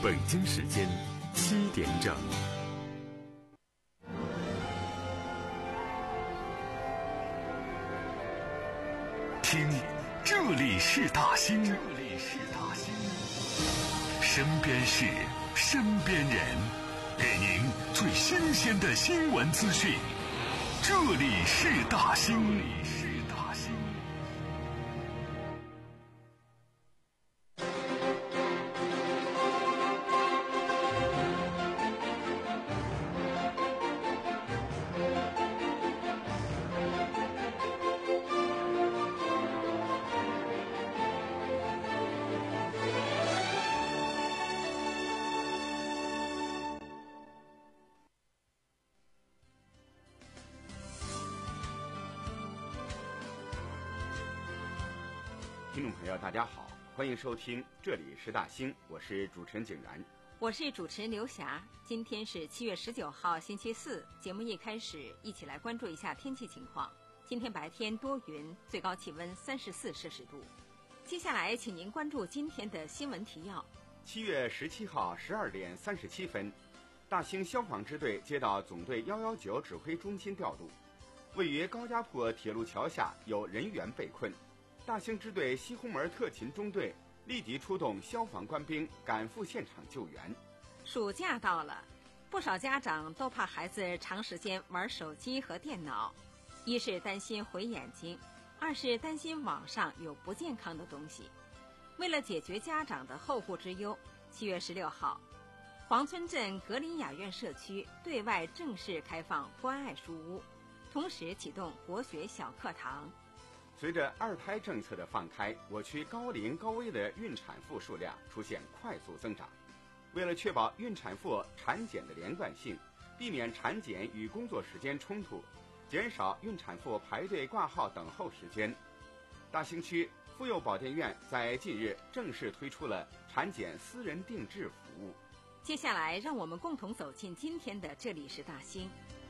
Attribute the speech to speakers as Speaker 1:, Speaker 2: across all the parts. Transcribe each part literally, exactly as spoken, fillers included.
Speaker 1: 北京时间七点整。听，这里是大兴，这里是大兴，身边事，身边人，给您最新鲜的新闻资讯。这里是大兴，这里是大兴。
Speaker 2: 听众朋友大家好，欢迎收听这里是大兴，我是主持人景然，
Speaker 3: 我是主持人刘霞。今天是七月十九号星期四，节目一开始一起来关注一下天气情况。今天白天多云，最高气温三十四摄氏度。接下来请您关注今天的新闻提要。
Speaker 2: 七月十七号十二点三十七分，大兴消防支队接到总队一一九指挥中心调度，位于高家坡铁路桥下有人员被困，大兴支队西红门特勤中队立即出动消防官兵赶赴现场救援。
Speaker 3: 暑假到了，不少家长都怕孩子长时间玩手机和电脑，一是担心毁眼睛，二是担心网上有不健康的东西。为了解决家长的后顾之忧，七月十六号，黄村镇格林雅苑社区对外正式开放关爱书屋，同时启动国学小课堂。
Speaker 2: 随着二胎政策的放开，我区高龄高危的孕产妇数量出现快速增长。为了确保孕产妇产检的连贯性，避免产检与工作时间冲突，减少孕产妇排队挂号等候时间，大兴区妇幼保健院在近日正式推出了产检私人定制服务。
Speaker 3: 接下来让我们共同走进今天的这里是大兴。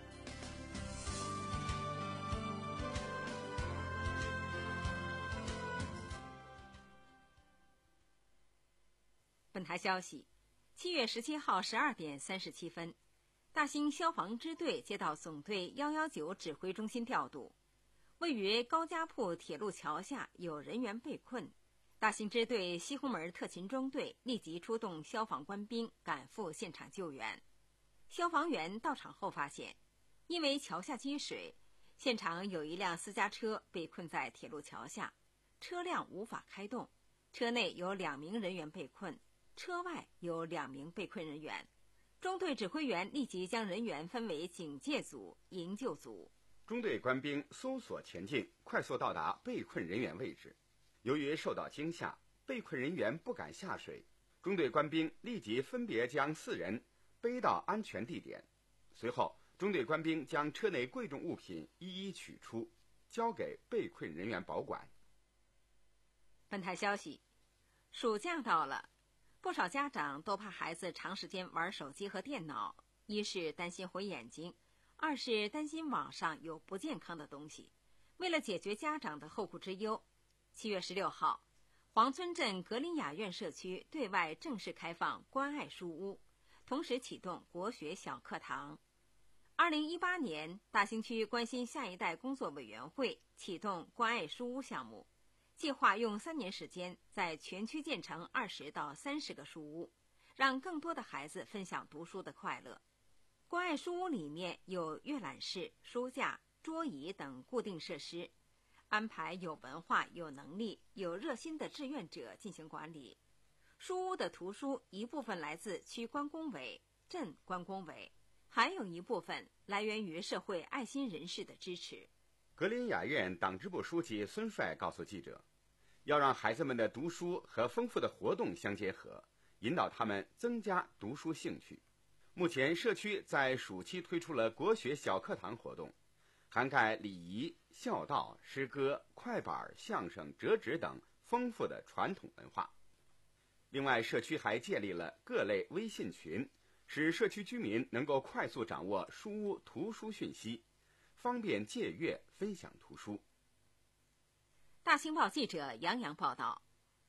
Speaker 3: 本台消息，七月十七号十二点三十七分，大兴消防支队接到总队一一九指挥中心调度，位于高家铺铁路桥下有人员被困，大兴支队西红门特勤中队立即出动消防官兵赶赴现场救援。消防员到场后发现，因为桥下积水，现场有一辆私家车被困在铁路桥下，车辆无法开动，车内有两名人员被困，车外有两名被困人员。中队指挥员立即将人员分为警戒组、营救组。
Speaker 2: 中队官兵搜索前进，快速到达被困人员位置。由于受到惊吓，被困人员不敢下水，中队官兵立即分别将四人背到安全地点。随后，中队官兵将车内贵重物品一一取出，交给被困人员保管。
Speaker 3: 本台消息，暑假到了，不少家长都怕孩子长时间玩手机和电脑，一是担心毁眼睛，二是担心网上有不健康的东西。为了解决家长的后顾之忧，七月十六号，黄村镇格林雅苑社区对外正式开放关爱书屋，同时启动国学小课堂。二零一八年，大兴区关心下一代工作委员会启动关爱书屋项目，计划用三年时间在全区建成二十到三十个书屋，让更多的孩子分享读书的快乐。关爱书屋里面有阅览室、书架、桌椅等固定设施，安排有文化、有能力、有热心的志愿者进行管理。书屋的图书一部分来自区关工委、镇关工委，还有一部分来源于社会爱心人士的支持。
Speaker 2: 格林雅苑党支部书记孙帅告诉记者，要让孩子们的读书和丰富的活动相结合，引导他们增加读书兴趣。目前社区在暑期推出了国学小课堂活动，涵盖礼仪、孝道、诗歌、快板、相声、折纸等丰富的传统文化。另外，社区还建立了各类微信群，使社区居民能够快速掌握书屋图书讯息，方便借阅分享图书。
Speaker 3: 大兴报记者杨洋报道，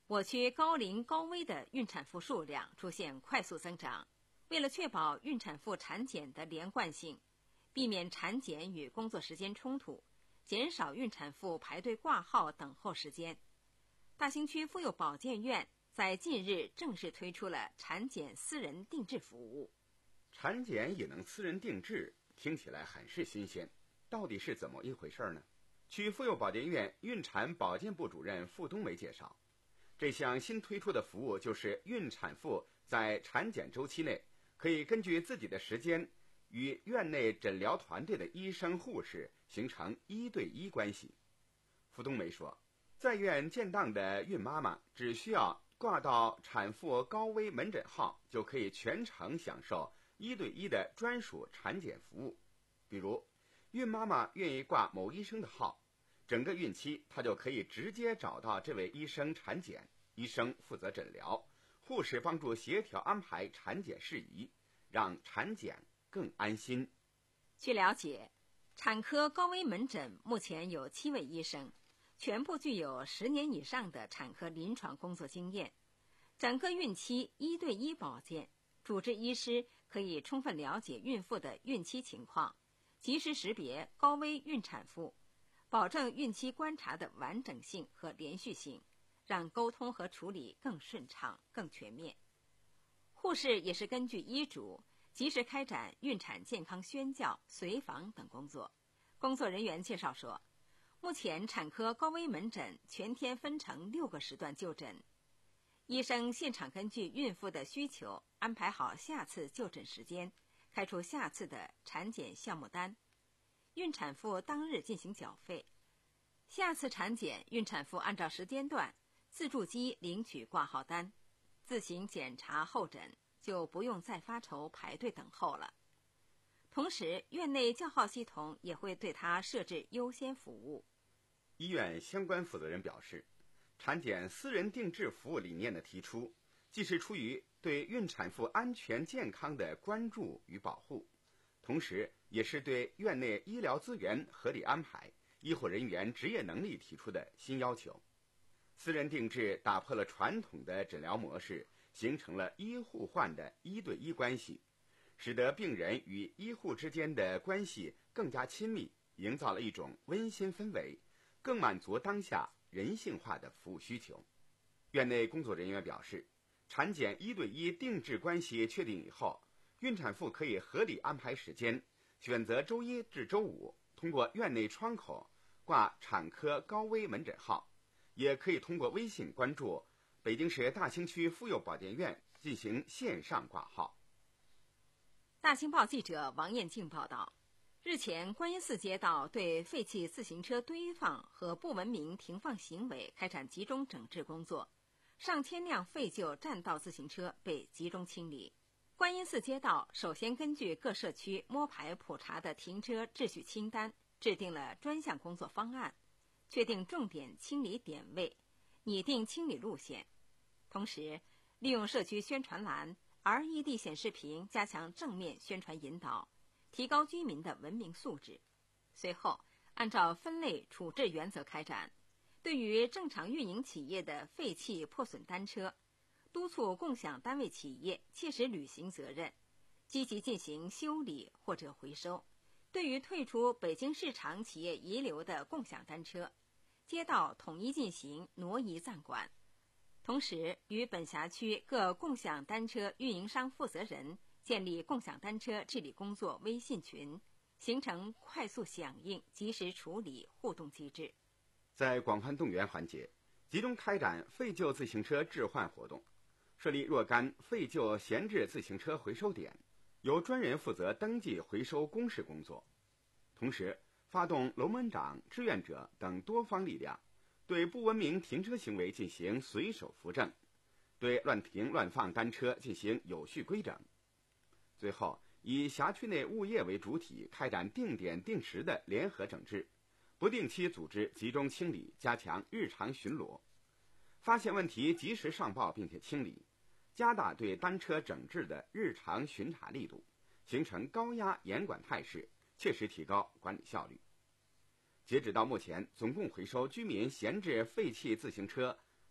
Speaker 3: 我区高龄高危的孕产妇数量出现快速增长。为了确保孕产妇产检的连贯性，避免产检与工作时间冲突，减少孕产妇排队挂号等候时间，大兴区妇幼保健院在近日正式推出了产检私人定制服务。
Speaker 2: 产检也能私人定制，听起来很是新鲜，到底是怎么一回事呢？区妇幼保健院孕产保健部主任付冬梅介绍，这项新推出的服务就是孕产妇在产检周期内，可以根据自己的时间与院内诊疗团队的医生护士形成一对一关系。付冬梅说，在院建档的孕妈妈只需要挂到产妇高危门诊号，就可以全程享受一对一的专属产检服务。比如孕妈妈愿意挂某医生的号，整个孕期她就可以直接找到这位医生产检，医生负责诊疗，护士帮助协调安排产检事宜，让产检更安心。
Speaker 3: 据了解，产科高危门诊目前有七位医生，全部具有十年以上的产科临床工作经验。整个孕期一对一保健，主治医师可以充分了解孕妇的孕期情况，及时识别高危孕产妇，保证孕期观察的完整性和连续性，让沟通和处理更顺畅、更全面。护士也是根据医嘱，及时开展孕产健康宣教、随访等工作。工作人员介绍说，目前产科高危门诊全天分成六个时段就诊，医生现场根据孕妇的需求安排好下次就诊时间，开出下次的产检项目单，孕产妇当日进行缴费。下次产检，孕产妇按照时间段自助机领取挂号单，自行检查候诊，就不用再发愁排队等候了。同时，院内叫号系统也会对他设置优先服务。
Speaker 2: 医院相关负责人表示，产检私人定制服务理念的提出，既是出于对孕产妇安全健康的关注与保护，同时也是对院内医疗资源合理安排、医护人员职业能力提出的新要求。私人定制打破了传统的诊疗模式，形成了医护患的一对一关系，使得病人与医护之间的关系更加亲密，营造了一种温馨氛围，更满足当下人性化的服务需求。院内工作人员表示，产检一对一定制关系确定以后，孕产妇可以合理安排时间，选择周一至周五通过院内窗口挂产科高危门诊号，也可以通过微信关注北京市大兴区妇幼保健院进行线上挂号。
Speaker 3: 大青报记者王艳静报道，日前观音寺街道对废弃自行车堆放和不文明停放行为开展集中整治工作，上千辆废旧占道自行车被集中清理。观音寺街道首先根据各社区摸排普查的停车秩序清单，制定了专项工作方案，确定重点清理点位，拟定清理路线。同时，利用社区宣传栏、L E D 显示屏加强正面宣传引导，提高居民的文明素质。随后，按照分类处置原则开展，对于正常运营企业的废弃破损单车，督促共享单位企业切实履行责任，积极进行修理或者回收。对于退出北京市场企业遗留的共享单车，街道统一进行挪移暂管。同时，与本辖区各共享单车运营商负责人建立共享单车治理工作微信群，形成快速响应、及时处理互动机制。
Speaker 2: 在广泛动员环节，集中开展废旧自行车置换活动，设立若干废旧闲置自行车回收点，由专人负责登记回收公示工作。同时，发动楼门长、志愿者等多方力量，对不文明停车行为进行随手扶正，对乱停乱放单车进行有序规整。最后，以辖区内物业为主体，开展定点定时的联合整治，不定期组织集中清理，加强日常巡逻，发现问题及时上报并且清理，加大对单车整治的日常巡查力度，形成高压严管态势，切实提高管理效率。截止到目前，总共回收居民闲置废弃自行车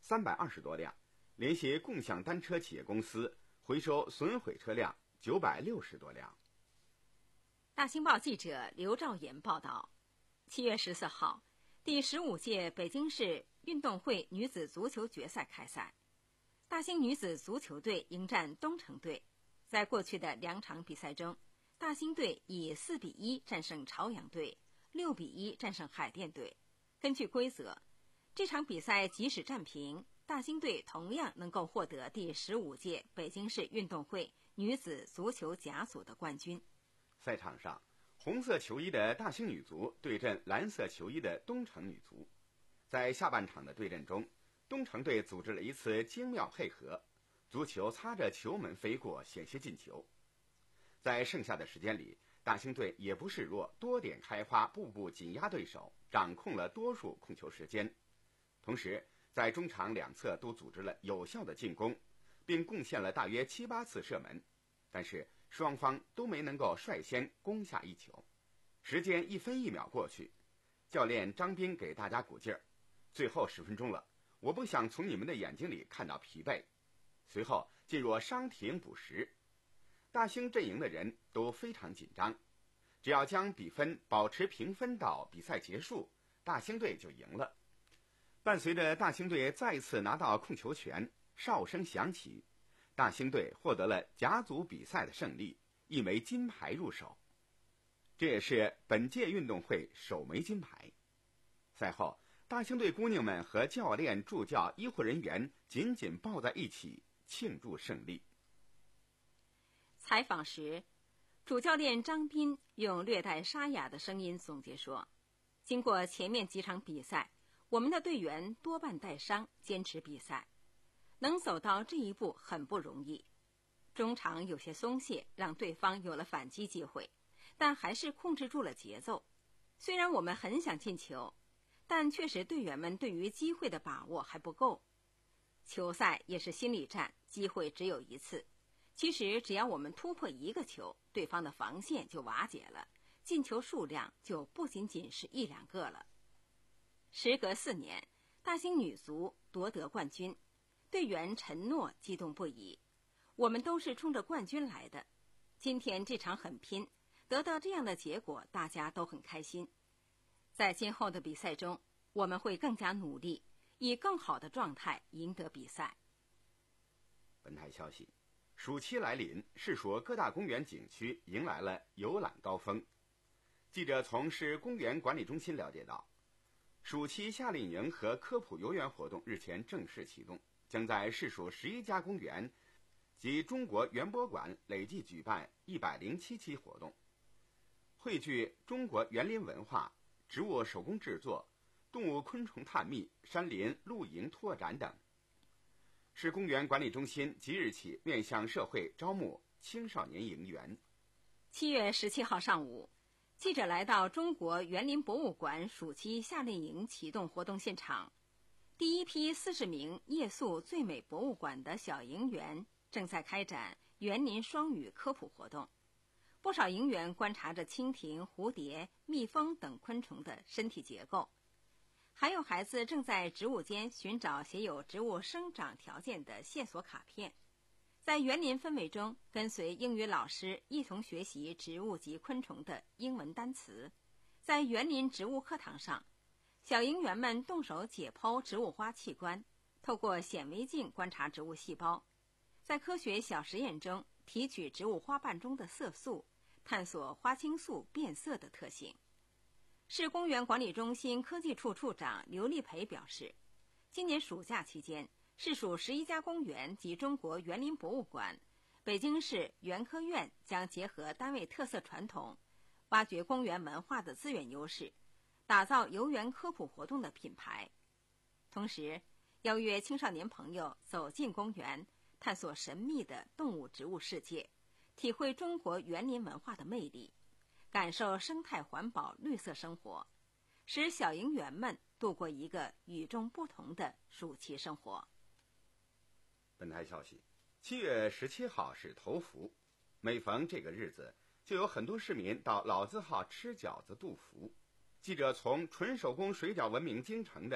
Speaker 2: 三百二十多辆，联系共享单车企业公司回收损毁车辆九百六十多辆。
Speaker 3: 大新报记者刘兆岩报道，七月十四号，第十五届北京市运动会女子足球决赛开赛，大兴女子足球队迎战东城队。在过去的两场比赛中，大兴队以四比一战胜朝阳队，六比一战胜海淀队。根据规则，这场比赛即使战平，大兴队同样能够获得第十五届北京市运动会女子足球甲组的冠军。
Speaker 2: 赛场上，红色球衣的大兴女足对阵蓝色球衣的东城女足。在下半场的对阵中，东城队组织了一次精妙配合，足球擦着球门飞过，险些进球。在剩下的时间里，大兴队也不示弱，多点开花，步步紧压对手，掌控了多数控球时间。同时，在中场两侧都组织了有效的进攻，并贡献了大约七八次射门，但是双方都没能够率先攻下一球。时间一分一秒过去，教练张斌给大家鼓劲儿，最后十分钟了，我不想从你们的眼睛里看到疲惫。随后进入伤停补时，大兴阵营的人都非常紧张，只要将比分保持平分到比赛结束，大兴队就赢了。伴随着大兴队再次拿到控球权，哨声响起，大兴队获得了甲组比赛的胜利，一枚金牌入手，这也是本届运动会首枚金牌。赛后，大兴队姑娘们和教练、助教、医护人员紧紧抱在一起庆祝胜利。
Speaker 3: 采访时，主教练张斌用略带沙哑的声音总结说，经过前面几场比赛，我们的队员多半带伤，坚持比赛，能走到这一步很不容易。中场有些松懈，让对方有了反击机会，但还是控制住了节奏。虽然我们很想进球，但确实队员们对于机会的把握还不够。球赛也是心理战，机会只有一次。其实只要我们突破一个球，对方的防线就瓦解了，进球数量就不仅仅是一两个了。时隔四年，大兴女足夺得冠军，队员陈诺激动不已。我们都是冲着冠军来的，今天这场很拼，得到这样的结果，大家都很开心。在今后的比赛中，我们会更加努力，以更好的状态赢得比赛。
Speaker 2: 本台消息，暑期来临，市属各大公园景区迎来了游览高峰。记者从市公园管理中心了解到，暑期夏令营和科普游园活动日前正式启动，将在市属十一家公园及中国园博馆累计举办一百零七期活动，汇聚中国园林文化、植物手工制作、动物昆虫探秘、山林露营拓展等。市公园管理中心即日起面向社会招募青少年营员。
Speaker 3: 七月十七号上午，记者来到中国园林博物馆暑期夏令营启动活动现场。第一批四十名夜宿最美博物馆的小营员正在开展园林双语科普活动。不少营员观察着蜻蜓、蝴蝶、蜜蜂等昆虫的身体结构，还有孩子正在植物间寻找写有植物生长条件的线索卡片。在园林氛围中，跟随英语老师一同学习植物及昆虫的英文单词。在园林植物课堂上，小营员们动手解剖植物花器官，透过显微镜观察植物细胞，在科学小实验中提取植物花瓣中的色素，探索花青素变色的特性。市公园管理中心科技处处长刘立培表示，今年暑假期间，市属十一家公园及中国园林博物馆、北京市园科院将结合单位特色传统，挖掘公园文化的资源优势，打造游园科普活动的品牌。同时，邀约青少年朋友走进公园，探索神秘的动物植物世界，体会中国园林文化的魅力，感受生态环保绿色生活，使小营员们度过一个与众不同的暑期生活。
Speaker 2: 本台消息，七月十七号是头伏，每逢这个日子，就有很多市民到老字号吃饺子、杜甫。记者从纯手工水饺闻名京城的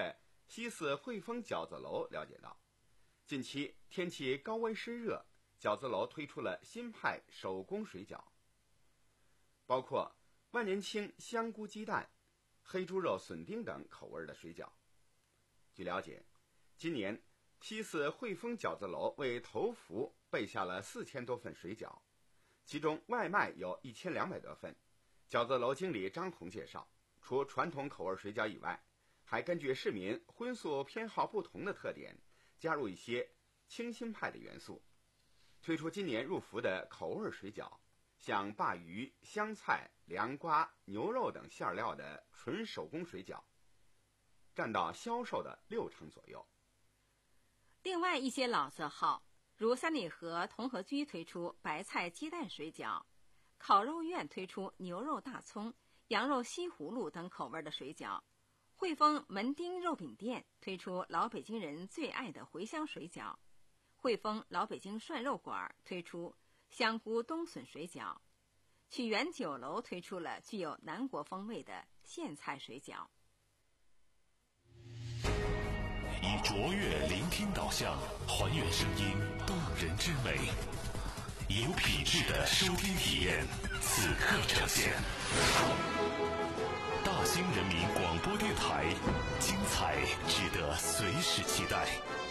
Speaker 2: 西四汇丰饺子楼了解到，近期天气高温湿热，饺子楼推出了新派手工水饺，包括万年青香菇鸡蛋、黑猪肉笋丁等口味的水饺。据了解，今年西四汇丰饺子楼为头福备下了四千多份水饺，其中外卖有一千两百多份。饺子楼经理张红介绍，除传统口味水饺以外，还根据市民荤素偏好不同的特点，加入一些清新派的元素，推出今年入伏的口味水饺，像鲅鱼、香菜、凉瓜、牛肉等馅料的纯手工水饺，占到销售的六成左右。
Speaker 3: 另外一些老字号，如三里河同和居推出白菜鸡蛋水饺，烤肉院推出牛肉大葱、羊肉西葫芦等口味的水饺，汇丰门町肉饼店推出老北京人最爱的茴香水饺，汇丰老北京涮肉馆推出香菇冬笋水饺，曲园酒楼推出了具有南国风味的苋菜水饺。
Speaker 1: 以卓越聆听导向，还原声音动人之美，以有品质的收听体验，此刻呈现。大兴人民广播电台，精彩值得随时期待。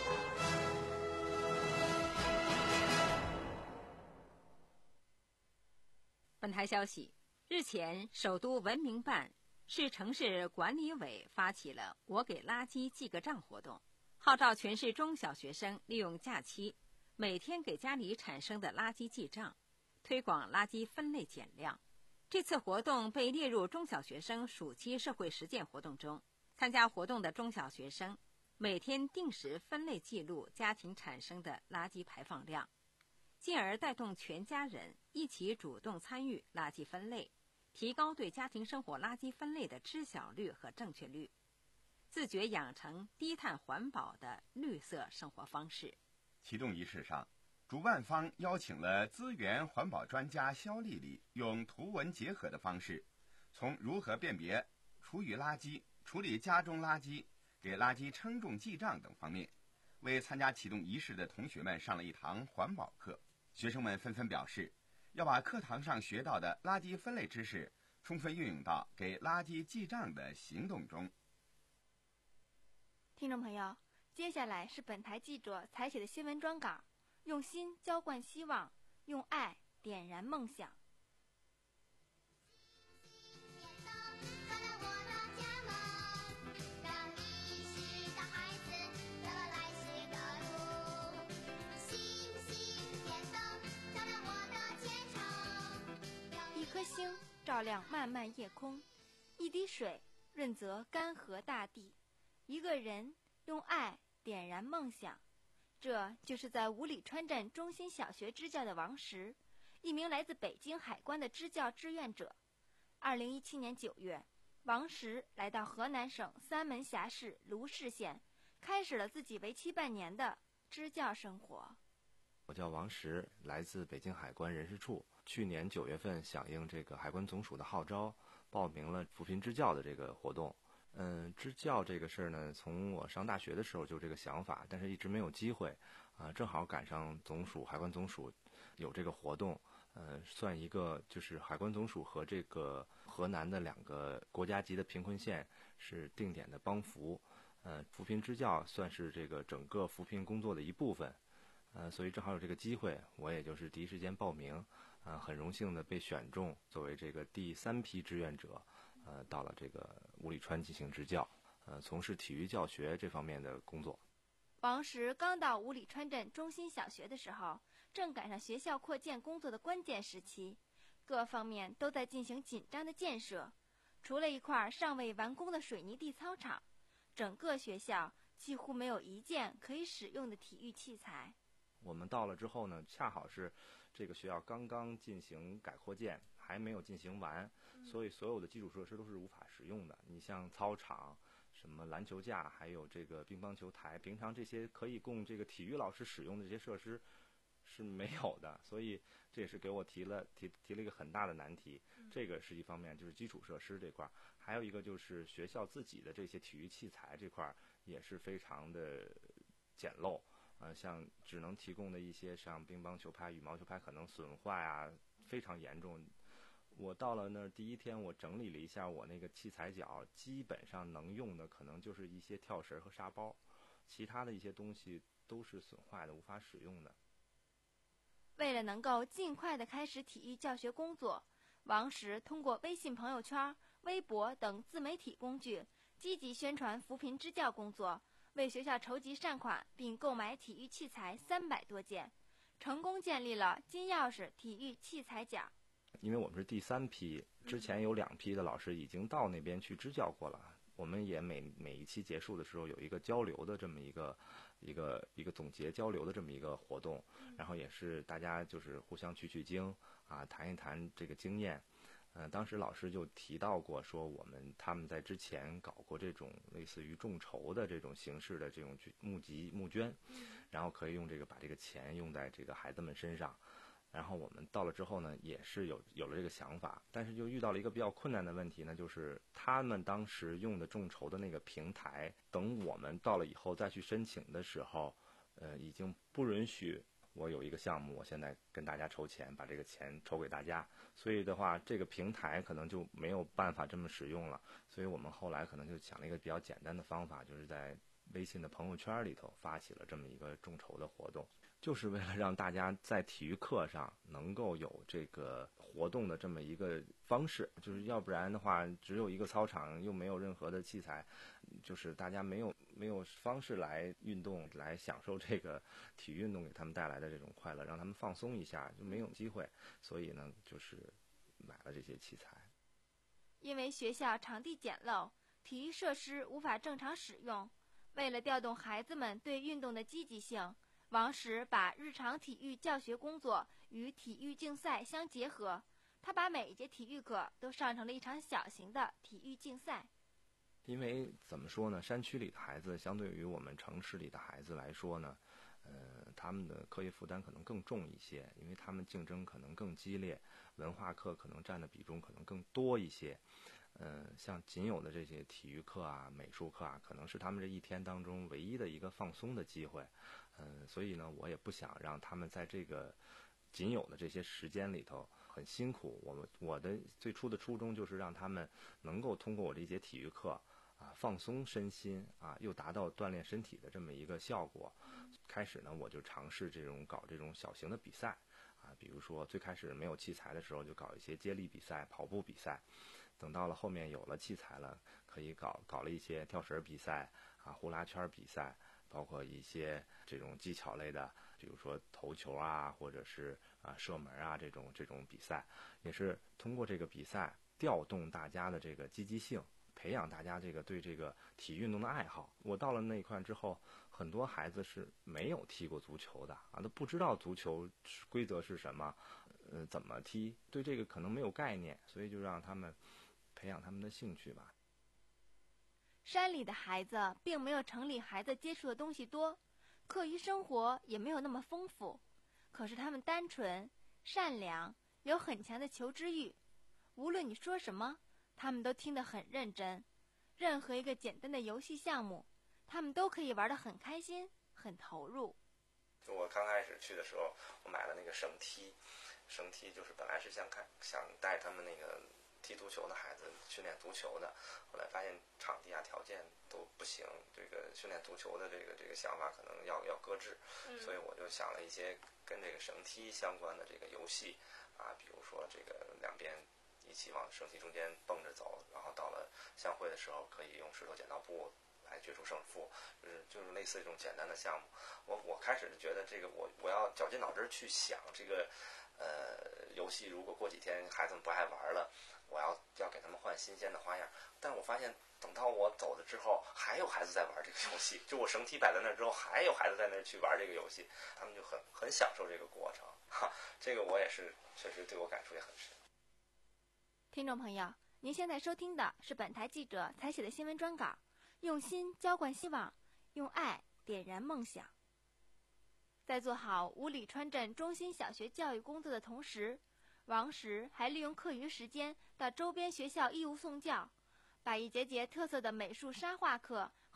Speaker 3: 本台消息，日前，首都文明办、市城市管理委发起了“我给垃圾记个账”活动，号召全市中小学生利用假期，每天给家里产生的垃圾记账，推广垃圾分类减量。这次活动被列入中小学生暑期社会实践活动中，参加活动的中小学生每天定时分类记录家庭产生的垃圾排放量，进而带动全家人一起主动参与垃圾分类，提高对家庭生活垃圾分类的知晓率和正确率，自觉养成低碳环保的绿色生活方式。
Speaker 2: 启动仪式上，主办方邀请了资源环保专家肖丽丽，用图文结合的方式，从如何辨别厨余垃圾、处理家中垃圾、给垃圾称重记账等方面，为参加启动仪式的同学们上了一堂环保课。学生们纷纷表示，要把课堂上学到的垃圾分类知识充分运用到给垃圾记账的行动中。
Speaker 4: 听众朋友，接下来是本台记者采写的新闻专稿，用心浇灌希望，用爱点燃梦想。一颗星照亮漫漫夜空，一滴水润泽干涸大地，一个人用爱点燃梦想。这就是在五里川镇中心小学支教的王石，一名来自北京海关的支教志愿者。二零一七年九月，王石来到河南省三门峡市卢氏县，开始了自己为期半年的支教生活。
Speaker 5: 我叫王石，来自北京海关人事处。去年九月份响应这个海关总署的号召，报名了扶贫支教的这个活动。嗯，支教这个事儿呢，从我上大学的时候就这个想法，但是一直没有机会啊。正好赶上总署海关总署有这个活动，呃，算一个就是海关总署和这个河南的两个国家级的贫困县是定点的帮扶，呃，扶贫支教算是这个整个扶贫工作的一部分。呃，所以正好有这个机会，我也就是第一时间报名，呃，很荣幸的被选中作为这个第三批志愿者，呃，到了这个五里川进行支教，呃，从事体育教学这方面的工作。
Speaker 4: 王石刚到五里川镇中心小学的时候，正赶上学校扩建工作的关键时期，各方面都在进行紧张的建设。除了一块尚未完工的水泥地操场，整个学校几乎没有一件可以使用的体育器材。
Speaker 5: 我们到了之后呢，恰好是这个学校刚刚进行改扩建，还没有进行完，所以所有的基础设施都是无法使用的。你像操场、什么篮球架，还有这个乒乓球台，平常这些可以供这个体育老师使用的这些设施是没有的，所以这也是给我提了提提了一个很大的难题。这个是一方面，就是基础设施这块，还有一个就是学校自己的这些体育器材这块， 也是非常的简陋，呃，像只能提供的一些像乒乓球拍、羽毛球拍可能损坏啊，非常严重。我到了那儿第一天，我整理了一下我那个器材角，基本上能用的可能就是一些跳绳和沙包，其他的一些东西都是损坏的，无法使用的。
Speaker 4: 为了能够尽快地开始体育教学工作，王石通过微信朋友圈、微博等自媒体工具，积极宣传扶贫支教工作，为学校筹集善款，并购买体育器材三百多件，成功建立了金钥匙体育器材角。
Speaker 5: 因为我们是第三批，之前有两批的老师已经到那边去支教过了。我们也每每一期结束的时候有一个交流的这么一个一个一个总结交流的这么一个活动，然后也是大家就是互相取取经啊，谈一谈这个经验。嗯、呃，当时老师就提到过说，我们他们在之前搞过这种类似于众筹的这种形式的这种募集募捐，然后可以用这个把这个钱用在这个孩子们身上。然后我们到了之后呢，也是有有了这个想法，但是就遇到了一个比较困难的问题呢，就是他们当时用的众筹的那个平台，等我们到了以后再去申请的时候，呃，已经不允许我有一个项目，我现在跟大家筹钱，把这个钱筹给大家，所以的话，这个平台可能就没有办法这么使用了。所以我们后来可能就想了一个比较简单的方法，就是在微信的朋友圈里头发起了这么一个众筹的活动。就是为了让大家在体育课上能够有这个活动的这么一个方式，就是要不然的话，只有一个操场又没有任何的器材，就是大家没有没有方式来运动，来享受这个体育运动给他们带来的这种快乐，让他们放松一下，就没有机会。所以呢，就是买了这些器材。
Speaker 4: 因为学校场地简陋，体育设施无法正常使用，为了调动孩子们对运动的积极性，王石把日常体育教学工作与体育竞赛相结合，他把每一节体育课都上成了一场小型的体育竞赛。
Speaker 5: 因为怎么说呢，山区里的孩子相对于我们城市里的孩子来说呢，呃，他们的课业负担可能更重一些，因为他们竞争可能更激烈，文化课可能占的比重可能更多一些。嗯、呃，像仅有的这些体育课啊、美术课啊，可能是他们这一天当中唯一的一个放松的机会。嗯、呃，所以呢，我也不想让他们在这个仅有的这些时间里头很辛苦。我们我的最初的初衷就是让他们能够通过我这节体育课啊，放松身心啊，又达到锻炼身体的这么一个效果。开始呢，我就尝试这种搞这种小型的比赛啊，比如说最开始没有器材的时候，就搞一些接力比赛、跑步比赛。等到了后面有了器材了，可以搞搞了一些跳绳比赛啊、呼啦圈比赛，包括一些这种技巧类的，比如说投球啊，或者是啊射门啊这种这种比赛，也是通过这个比赛调动大家的这个积极性，培养大家这个对这个体育运动的爱好。我到了那一块之后，很多孩子是没有踢过足球的啊，都不知道足球规则是什么，呃，怎么踢，对这个可能没有概念，所以就让他们培养他们的兴趣吧。
Speaker 4: 山里的孩子并没有城里孩子接触的东西多，课余生活也没有那么丰富，可是他们单纯、善良，有很强的求知欲。无论你说什么，他们都听得很认真。任何一个简单的游戏项目，他们都可以玩得很开心、很投入。
Speaker 5: 我刚开始去的时候，我买了那个绳梯，绳梯就是本来是想看想带他们那个踢足球的孩子训练足球的，后来发现场地啊条件都不行，这个训练足球的这个这个想法可能要要搁置，嗯、所以我就想了一些跟这个绳梯相关的这个游戏啊，比如说这个两边一起往绳梯中间蹦着走，然后到了相会的时候可以用石头剪刀布来决出胜负，就是就是类似这种简单的项目。我我开始觉得这个我我要绞尽脑汁去想这个呃游戏，如果过几天孩子们不爱玩了，我要要给他们换新鲜的花样。但我发现等到我走了之后，还有孩子在玩这个游戏，就我绳梯摆在那儿之后，还有孩子在那儿去玩这个游戏，他们就很很享受这个过程。哈，这个我也是确实对我感触也很深。
Speaker 4: 听众朋友，您现在收听的是本台记者采写的新闻专稿，用心浇灌希望，用爱点燃梦想。在做好五里川镇中心小学教育工作的同时，王石还利用课余时间到周边学校义务送教，把一节节特色的美术沙画课和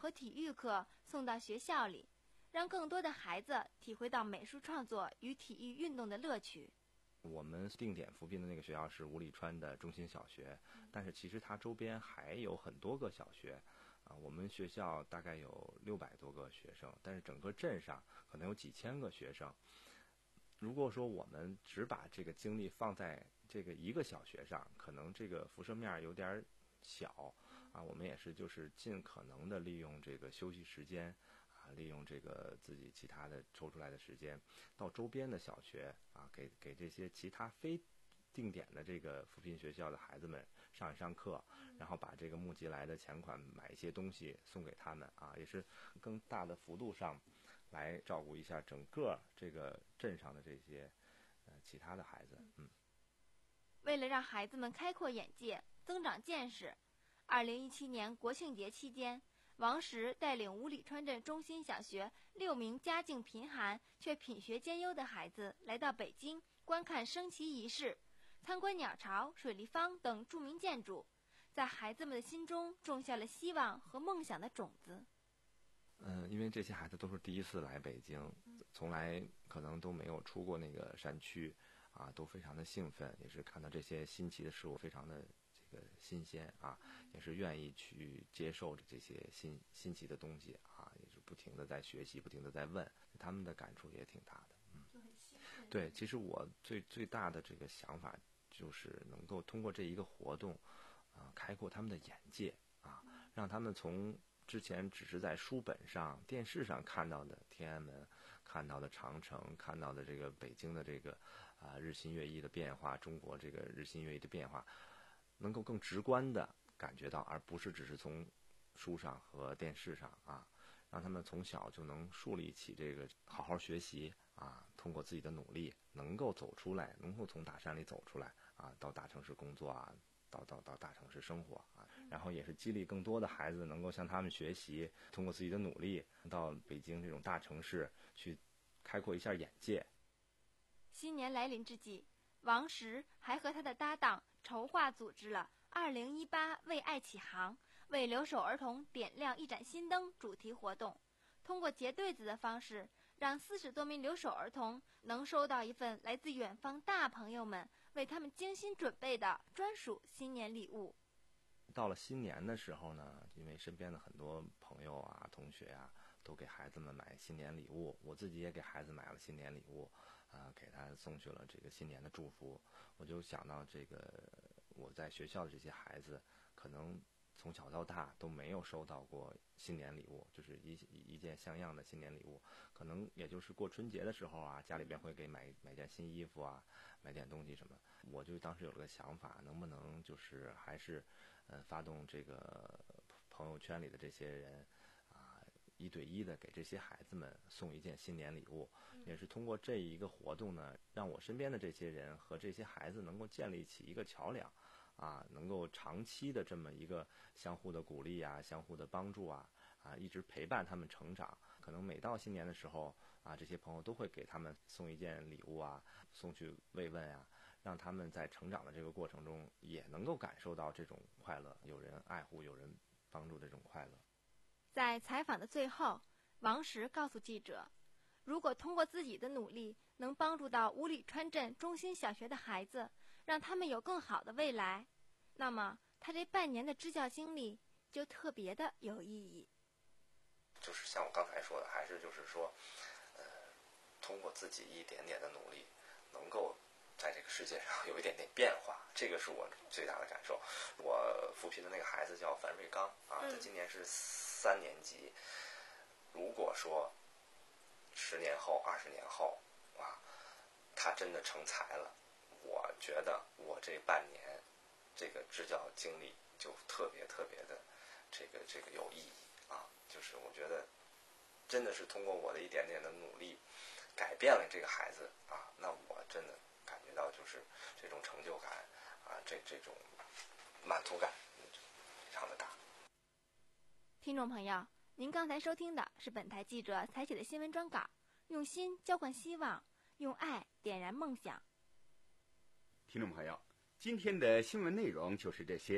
Speaker 4: 和体育课送到学校里，让更多的孩子体会到美术创作与体育运动的乐趣。
Speaker 5: 我们定点扶贫的那个学校是五里川的中心小学，但是其实它周边还有很多个小学啊。我们学校大概有六百多个学生，但是整个镇上可能有几千个学生。如果说我们只把这个精力放在这个一个小学上，可能这个辐射面有点小啊。我们也是就是尽可能的利用这个休息时间啊，利用这个自己其他的抽出来的时间，到周边的小学啊，给给这些其他非定点的这个扶贫学校的孩子们上一上课，然后把这个募集来的钱款买一些东西送给他们啊，也是更大的幅度上来照顾一下整个这个镇上的这些呃其他的孩子。嗯，
Speaker 4: 为了让孩子们开阔眼界、增长见识，二零一七年国庆节期间，王石带领五里川镇中心小学六名家境贫寒却品学兼优的孩子来到北京观看升旗仪式，参观鸟巢、水立方等著名建筑，在孩子们的心中种下了希望和梦想的种子。
Speaker 5: 嗯，因为这些孩子都是第一次来北京，从来可能都没有出过那个山区啊，都非常的兴奋，也是看到这些新奇的事物非常的这个新鲜啊，也是愿意去接受这些新新奇的东西啊，也是不停的在学习，不停的在问，他们的感触也挺大的。嗯，对，其实我最最大的这个想法就是能够通过这一个活动啊，开阔他们的眼界啊，让他们从之前只是在书本上、电视上看到的天安门、看到的长城、看到的这个北京的这个啊日新月异的变化，中国这个日新月异的变化，能够更直观的感觉到，而不是只是从书上和电视上啊，让他们从小就能树立起这个好好学习啊，通过自己的努力能够走出来，能够从大山里走出来啊，到大城市工作啊。到到到大城市生活啊，然后也是激励更多的孩子能够向他们学习，通过自己的努力到北京这种大城市去开阔一下眼界。
Speaker 4: 新年来临之际，王石还和他的搭档筹划组织了二零一八为爱启航，为留守儿童点亮一盏新灯主题活动，通过结对子的方式，让四十多名留守儿童能收到一份来自远方大朋友们为他们精心准备的专属新年礼物。
Speaker 5: 到了新年的时候呢，因为身边的很多朋友啊、同学啊，都给孩子们买新年礼物，我自己也给孩子买了新年礼物，啊、呃，给他送去了这个新年的祝福。我就想到这个我在学校的这些孩子，可能从小到大都没有收到过新年礼物，就是一一件像样的新年礼物，可能也就是过春节的时候啊，家里边会给买买件新衣服啊，买点东西什么。我就当时有了个想法，能不能就是还是呃发动这个朋友圈里的这些人啊，一对一的给这些孩子们送一件新年礼物，也是通过这一个活动呢，让我身边的这些人和这些孩子能够建立起一个桥梁。啊，能够长期的这么一个相互的鼓励啊，相互的帮助啊，啊，一直陪伴他们成长。可能每到新年的时候啊，这些朋友都会给他们送一件礼物啊，送去慰问啊，让他们在成长的这个过程中也能够感受到这种快乐，有人爱护，有人帮助的这种快乐。
Speaker 4: 在采访的最后，王石告诉记者，如果通过自己的努力能帮助到五里川镇中心小学的孩子，让他们有更好的未来，那么他这半年的支教经历就特别的有意义。
Speaker 5: 就是像我刚才说的，还是就是说呃，通过自己一点点的努力，能够在这个世界上有一点点变化，这个是我最大的感受。我扶贫的那个孩子叫樊瑞刚啊，他今年是三年级。如果说十年后、二十年后啊，他真的成才了，我觉得我这半年这个支教经历就特别特别的这个这个有意义啊！就是我觉得真的是通过我的一点点的努力，改变了这个孩子啊，那我真的感觉到就是这种成就感啊，这这种满足感非常的大。
Speaker 4: 听众朋友，您刚才收听的是本台记者采写的新闻专稿，用心交换希望，用爱点燃梦想。
Speaker 2: 听众朋友，今天的新闻内容就是这些。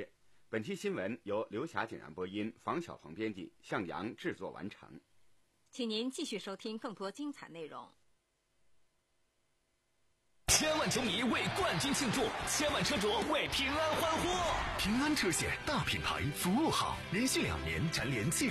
Speaker 2: 本期新闻由刘霞简然播音，房晓鹏编辑，向阳制作完成。
Speaker 3: 请您继续收听更多精彩内容。
Speaker 6: 千万球迷为冠军庆祝，千万车主为平安欢呼。
Speaker 1: 平安车险大品牌，服务好，连续两年蝉联汽